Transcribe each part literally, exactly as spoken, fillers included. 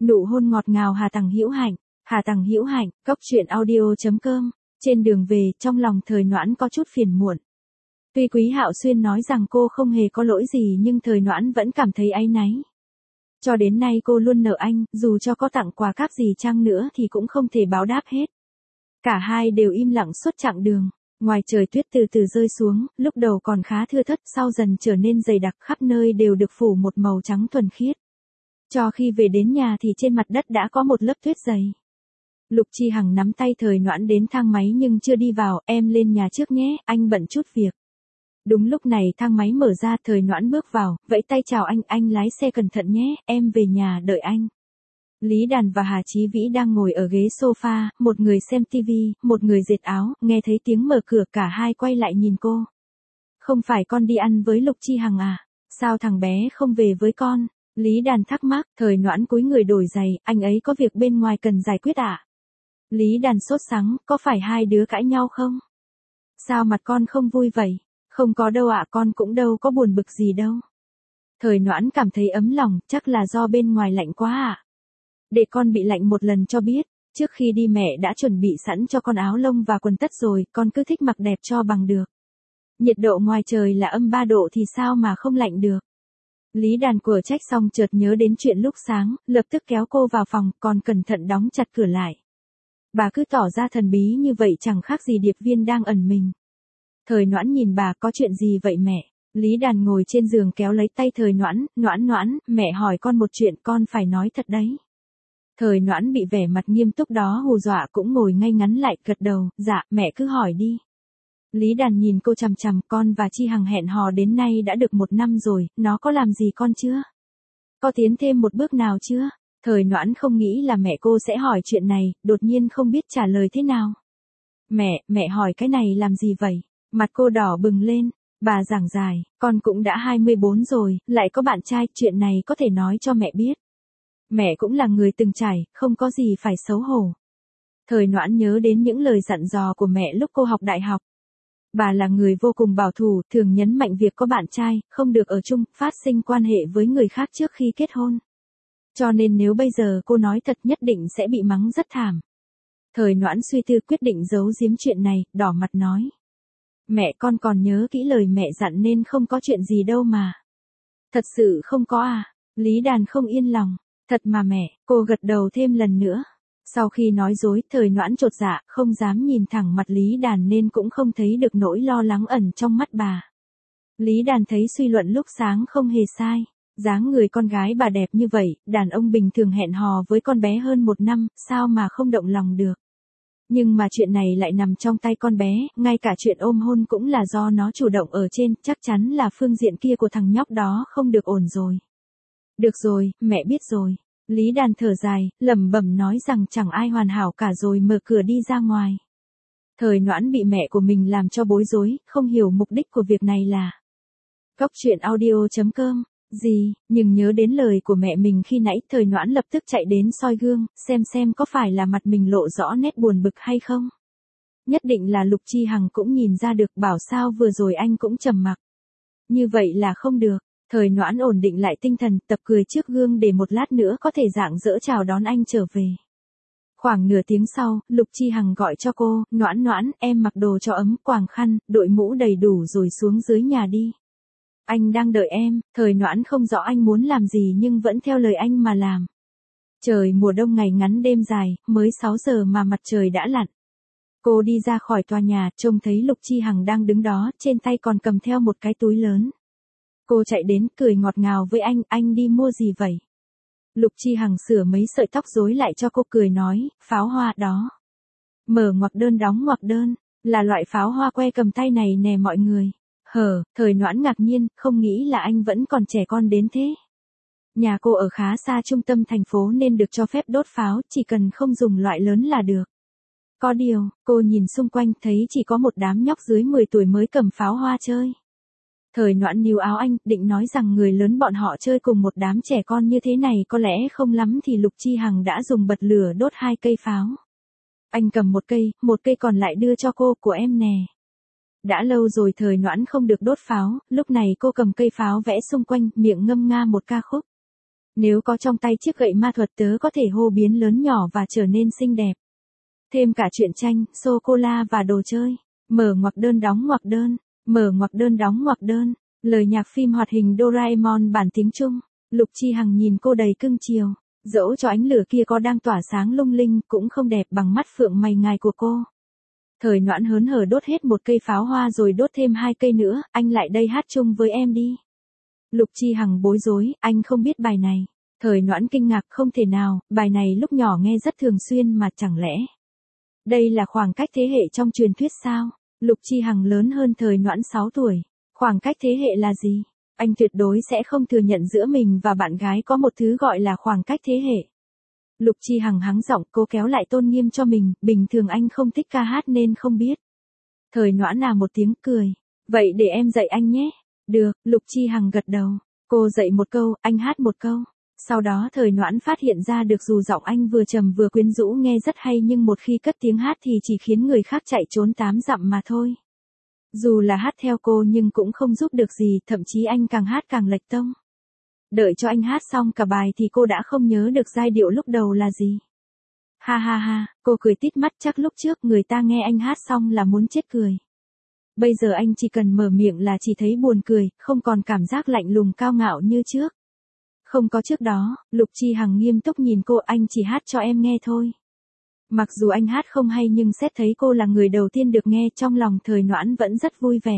Nụ hôn ngọt ngào Hà Tằng Hữu Hạnh, Hà Tằng Hữu Hạnh, cốc truyện audio chấm com. Trên đường về, trong lòng Thời Noãn có chút phiền muộn. Tuy Quý Hạo Xuyên nói rằng cô không hề có lỗi gì nhưng Thời Noãn vẫn cảm thấy áy náy. Cho đến nay cô luôn nợ anh, dù cho có tặng quà cáp gì chăng nữa thì cũng không thể báo đáp hết. Cả hai đều im lặng suốt chặng đường. Ngoài trời tuyết từ từ rơi xuống, lúc đầu còn khá thưa thớt, sau dần trở nên dày đặc, khắp nơi đều được phủ một màu trắng thuần khiết. Cho khi về đến nhà thì trên mặt đất đã có một lớp tuyết dày. Lục Chi Hằng nắm tay Thời Noãn đến thang máy nhưng chưa đi vào, em lên nhà trước nhé, anh bận chút việc. Đúng lúc này thang máy mở ra, Thời Noãn bước vào, vẫy tay chào anh, anh lái xe cẩn thận nhé, em về nhà đợi anh. Lý Đàn và Hà Chí Vĩ đang ngồi ở ghế sofa, một người xem tivi, một người dệt áo, nghe thấy tiếng mở cửa cả hai quay lại nhìn cô. Không phải con đi ăn với Lục Chi Hằng à? Sao thằng bé không về với con? Lý Đàn thắc mắc, Thời Noãn cúi người đổi giày, anh ấy có việc bên ngoài cần giải quyết à? Lý Đàn sốt sắng, có phải hai đứa cãi nhau không? Sao mặt con không vui vậy? Không có đâu ạ, con cũng đâu có buồn bực gì đâu. Thời Noãn cảm thấy ấm lòng, chắc là do bên ngoài lạnh quá ạ. À? Để con bị lạnh một lần cho biết, trước khi đi mẹ đã chuẩn bị sẵn cho con áo lông và quần tất rồi, con cứ thích mặc đẹp cho bằng được. Nhiệt độ ngoài trời là âm ba độ thì sao mà không lạnh được. Lý Đàn của trách xong chợt nhớ đến chuyện lúc sáng, lập tức kéo cô vào phòng, còn cẩn thận đóng chặt cửa lại. Bà cứ tỏ ra thần bí như vậy chẳng khác gì điệp viên đang ẩn mình. Thời Noãn nhìn bà, có chuyện gì vậy mẹ? Lý Đàn ngồi trên giường kéo lấy tay Thời Noãn, Noãn Noãn, mẹ hỏi con một chuyện, con phải nói thật đấy. Thời Noãn bị vẻ mặt nghiêm túc đó hù dọa cũng ngồi ngay ngắn lại, gật đầu, dạ, mẹ cứ hỏi đi. Lý Đàn nhìn cô chằm chằm, con và Chi Hằng hẹn hò đến nay đã được một năm rồi, nó có làm gì con chưa? Có tiến thêm một bước nào chưa? Thời Noãn không nghĩ là mẹ cô sẽ hỏi chuyện này, đột nhiên không biết trả lời thế nào. Mẹ, mẹ hỏi cái này làm gì vậy? Mặt cô đỏ bừng lên, bà giảng giải, con cũng đã hai mươi bốn rồi, lại có bạn trai, chuyện này có thể nói cho mẹ biết. Mẹ cũng là người từng trải, không có gì phải xấu hổ. Thời Noãn nhớ đến những lời dặn dò của mẹ lúc cô học đại học. Bà là người vô cùng bảo thủ, thường nhấn mạnh việc có bạn trai, không được ở chung, phát sinh quan hệ với người khác trước khi kết hôn. Cho nên nếu bây giờ cô nói thật nhất định sẽ bị mắng rất thảm. Thời Noãn suy tư quyết định giấu giếm chuyện này, đỏ mặt nói. Mẹ, con còn nhớ kỹ lời mẹ dặn nên không có chuyện gì đâu mà. Thật sự không có à? Lý Đàn không yên lòng. Thật mà mẹ, cô gật đầu thêm lần nữa. Sau khi nói dối, Thời Noãn chột dạ, không dám nhìn thẳng mặt Lý Đàn nên cũng không thấy được nỗi lo lắng ẩn trong mắt bà. Lý Đàn thấy suy luận lúc sáng không hề sai. Dáng người con gái bà đẹp như vậy, đàn ông bình thường hẹn hò với con bé hơn một năm, sao mà không động lòng được. Nhưng mà chuyện này lại nằm trong tay con bé, ngay cả chuyện ôm hôn cũng là do nó chủ động ở trên, chắc chắn là phương diện kia của thằng nhóc đó không được ổn rồi. Được rồi, mẹ biết rồi. Lý Đàn thở dài, lẩm bẩm nói rằng chẳng ai hoàn hảo cả rồi mở cửa đi ra ngoài. Thời Noãn bị mẹ của mình làm cho bối rối, không hiểu mục đích của việc này là. Cốc truyện audio chấm com. Gì, nhưng nhớ đến lời của mẹ mình khi nãy, Thời Noãn lập tức chạy đến soi gương, xem xem có phải là mặt mình lộ rõ nét buồn bực hay không. Nhất định là Lục Chi Hằng cũng nhìn ra được, bảo sao vừa rồi anh cũng trầm mặc. Như vậy là không được. Thời Noãn ổn định lại tinh thần, tập cười trước gương để một lát nữa có thể rạng rỡ chào đón anh trở về. Khoảng nửa tiếng sau, Lục Chi Hằng gọi cho cô, Noãn Noãn, em mặc đồ cho ấm, quàng khăn, đội mũ đầy đủ rồi xuống dưới nhà đi. Anh đang đợi em. Thời Noãn không rõ anh muốn làm gì nhưng vẫn theo lời anh mà làm. Trời mùa đông ngày ngắn đêm dài, mới sáu giờ mà mặt trời đã lặn. Cô đi ra khỏi tòa nhà, trông thấy Lục Chi Hằng đang đứng đó, trên tay còn cầm theo một cái túi lớn. Cô chạy đến, cười ngọt ngào với anh, anh đi mua gì vậy? Lục Chi Hằng sửa mấy sợi tóc rối lại cho cô, cười nói, pháo hoa đó. Mở ngoặc đơn đóng ngoặc đơn, là loại pháo hoa que cầm tay này nè mọi người. Hờ, Thời Noãn ngạc nhiên, không nghĩ là anh vẫn còn trẻ con đến thế. Nhà cô ở khá xa trung tâm thành phố nên được cho phép đốt pháo, chỉ cần không dùng loại lớn là được. Có điều, cô nhìn xung quanh thấy chỉ có một đám nhóc dưới mười tuổi mới cầm pháo hoa chơi. Thời Noãn níu áo anh, định nói rằng người lớn bọn họ chơi cùng một đám trẻ con như thế này có lẽ không lắm thì Lục Chi Hằng đã dùng bật lửa đốt hai cây pháo. Anh cầm một cây, một cây còn lại đưa cho cô, của em nè. Đã lâu rồi Thời Noãn không được đốt pháo, lúc này cô cầm cây pháo vẽ xung quanh, miệng ngâm nga một ca khúc. Nếu có trong tay chiếc gậy ma thuật tớ có thể hô biến lớn nhỏ và trở nên xinh đẹp. Thêm cả truyện tranh, sô-cô-la và đồ chơi. Mở ngoặc đơn đóng ngoặc đơn. Mở ngoặc đơn đóng ngoặc đơn. Lời nhạc phim hoạt hình Doraemon bản tiếng Trung. Lục Chi Hằng nhìn cô đầy cưng chiều. Dẫu cho ánh lửa kia có đang tỏa sáng lung linh cũng không đẹp bằng mắt phượng mày ngài của cô. Thời Noãn hớn hở đốt hết một cây pháo hoa rồi đốt thêm hai cây nữa, anh lại đây hát chung với em đi. Lục Chi Hằng bối rối, anh không biết bài này. Thời Noãn kinh ngạc, không thể nào, bài này lúc nhỏ nghe rất thường xuyên mà chẳng lẽ. Đây là khoảng cách thế hệ trong truyền thuyết sao? Lục Chi Hằng lớn hơn Thời Noãn sáu tuổi. Khoảng cách thế hệ là gì? Anh tuyệt đối sẽ không thừa nhận giữa mình và bạn gái có một thứ gọi là khoảng cách thế hệ. Lục Chi Hằng hắng giọng, cố kéo lại tôn nghiêm cho mình, bình thường anh không thích ca hát nên không biết. Thời Noãn à một tiếng cười. Vậy để em dạy anh nhé. Được, Lục Chi Hằng gật đầu. Cô dạy một câu, anh hát một câu. Sau đó Thời Noãn phát hiện ra được dù giọng anh vừa trầm vừa quyến rũ nghe rất hay nhưng một khi cất tiếng hát thì chỉ khiến người khác chạy trốn tám dặm mà thôi. Dù là hát theo cô nhưng cũng không giúp được gì, thậm chí anh càng hát càng lệch tông. Đợi cho anh hát xong cả bài thì cô đã không nhớ được giai điệu lúc đầu là gì. Ha ha ha, cô cười tít mắt, chắc lúc trước người ta nghe anh hát xong là muốn chết cười. Bây giờ anh chỉ cần mở miệng là chỉ thấy buồn cười, không còn cảm giác lạnh lùng cao ngạo như trước. Không có trước đó, Lục Chi Hằng nghiêm túc nhìn cô, anh chỉ hát cho em nghe thôi. Mặc dù anh hát không hay nhưng xét thấy cô là người đầu tiên được nghe, trong lòng Thời Noãn vẫn rất vui vẻ.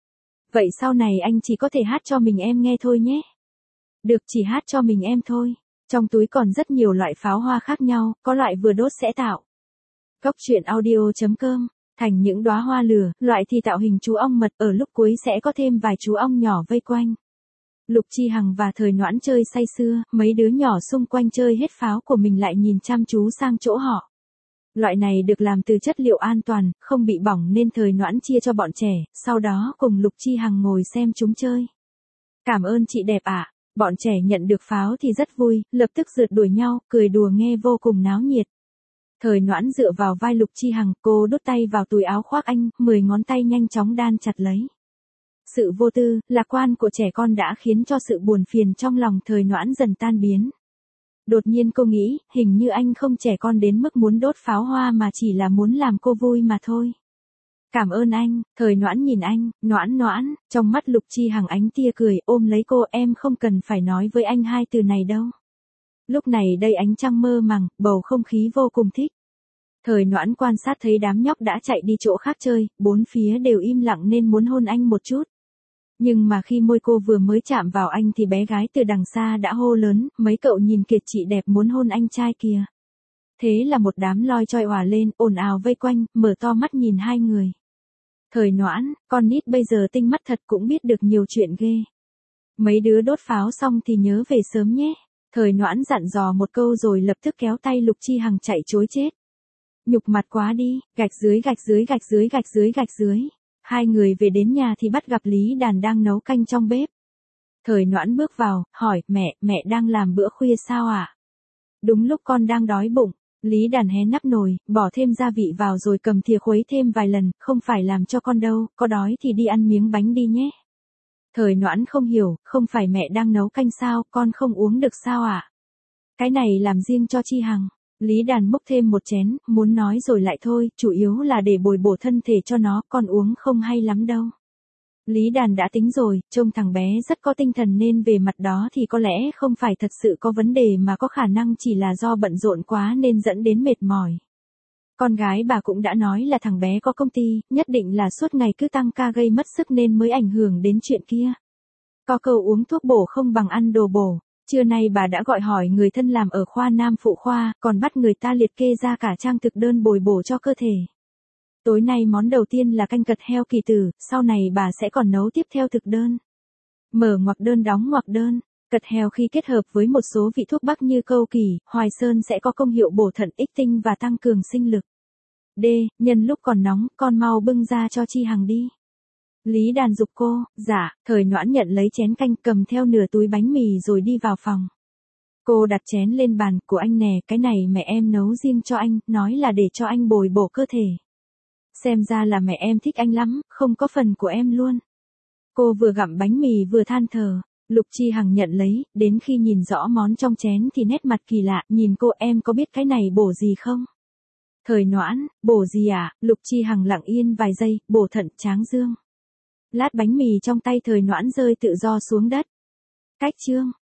Vậy sau này anh chỉ có thể hát cho mình em nghe thôi nhé. Được, chỉ hát cho mình em thôi. Trong túi còn rất nhiều loại pháo hoa khác nhau, có loại vừa đốt sẽ tạo. Cốc truyện audio chấm com. Thành những đóa hoa lửa, loại thì tạo hình chú ong mật, ở lúc cuối sẽ có thêm vài chú ong nhỏ vây quanh. Lục Chi Hằng và Thời Noãn chơi say sưa, mấy đứa nhỏ xung quanh chơi hết pháo của mình lại nhìn chăm chú sang chỗ họ. Loại này được làm từ chất liệu an toàn, không bị bỏng nên Thời Noãn chia cho bọn trẻ, sau đó cùng Lục Chi Hằng ngồi xem chúng chơi. Cảm ơn chị đẹp ạ. Bọn trẻ nhận được pháo thì rất vui, lập tức rượt đuổi nhau, cười đùa nghe vô cùng náo nhiệt. Thời Noãn dựa vào vai Lục Chi Hằng, cô đút tay vào túi áo khoác anh, mười ngón tay nhanh chóng đan chặt lấy. Sự vô tư, lạc quan của trẻ con đã khiến cho sự buồn phiền trong lòng Thời Noãn dần tan biến. Đột nhiên cô nghĩ, hình như anh không trẻ con đến mức muốn đốt pháo hoa mà chỉ là muốn làm cô vui mà thôi. Cảm ơn anh. Thời Noãn nhìn anh, Noãn Noãn, trong mắt Lục Chi Hằng ánh tia cười, ôm lấy cô, em không cần phải nói với anh hai từ này đâu. Lúc này đây ánh trăng mơ màng, bầu không khí vô cùng thích. Thời Noãn quan sát thấy đám nhóc đã chạy đi chỗ khác chơi, bốn phía đều im lặng nên muốn hôn anh một chút. Nhưng mà khi môi cô vừa mới chạm vào anh thì bé gái từ đằng xa đã hô lớn, mấy cậu nhìn kìa, chị đẹp muốn hôn anh trai kìa. Thế là một đám loi choi òa lên, ồn ào vây quanh, mở to mắt nhìn hai người. Thời Noãn, con nít bây giờ tinh mắt thật cũng biết được nhiều chuyện ghê. Mấy đứa đốt pháo xong thì nhớ về sớm nhé. Thời Noãn dặn dò một câu rồi lập tức kéo tay Lục Chi Hằng chạy trối chết. Nhục mặt quá đi, gạch dưới gạch dưới gạch dưới gạch dưới gạch dưới. Hai người về đến nhà thì bắt gặp Lý Đàn đang nấu canh trong bếp. Thời Noãn bước vào, hỏi, mẹ, mẹ đang làm bữa khuya sao ạ? À? Đúng lúc con đang đói bụng. Lý Đàn hé nắp nồi, bỏ thêm gia vị vào rồi cầm thìa khuấy thêm vài lần, không phải làm cho con đâu, có đói thì đi ăn miếng bánh đi nhé. Thời Noãn không hiểu, không phải mẹ đang nấu canh sao, con không uống được sao ạ? À? Cái này làm riêng cho Chi Hằng. Lý Đàn múc thêm một chén, muốn nói rồi lại thôi, chủ yếu là để bồi bổ thân thể cho nó, con uống không hay lắm đâu. Lý Đàn đã tính rồi, trông thằng bé rất có tinh thần nên về mặt đó thì có lẽ không phải thật sự có vấn đề mà có khả năng chỉ là do bận rộn quá nên dẫn đến mệt mỏi. Con gái bà cũng đã nói là thằng bé có công ty, nhất định là suốt ngày cứ tăng ca gây mất sức nên mới ảnh hưởng đến chuyện kia. Có câu uống thuốc bổ không bằng ăn đồ bổ. Trưa nay bà đã gọi hỏi người thân làm ở khoa Nam phụ khoa, còn bắt người ta liệt kê ra cả trang thực đơn bồi bổ cho cơ thể. Tối nay món đầu tiên là canh cật heo kỳ tử, sau này bà sẽ còn nấu tiếp theo thực đơn. Mở ngoặc đơn đóng ngoặc đơn, cật heo khi kết hợp với một số vị thuốc bắc như câu kỳ, hoài sơn sẽ có công hiệu bổ thận ích tinh và tăng cường sinh lực. D. Nhân lúc còn nóng, con mau bưng ra cho Chi Hằng đi. Lý Đàn giục cô, dạ, Thời Noãn nhận lấy chén canh cầm theo nửa túi bánh mì rồi đi vào phòng. Cô đặt chén lên bàn, của anh nè, cái này mẹ em nấu riêng cho anh, nói là để cho anh bồi bổ cơ thể. Xem ra là mẹ em thích anh lắm, không có phần của em luôn. Cô vừa gặm bánh mì vừa than thở, Lục Chi Hằng nhận lấy, đến khi nhìn rõ món trong chén thì nét mặt kỳ lạ, nhìn cô em có biết cái này bổ gì không? Thời Noãn, bổ gì à? Lục Chi Hằng lặng yên vài giây, bổ thận tráng dương. Lát bánh mì trong tay Thời Noãn rơi tự do xuống đất. Cách chương.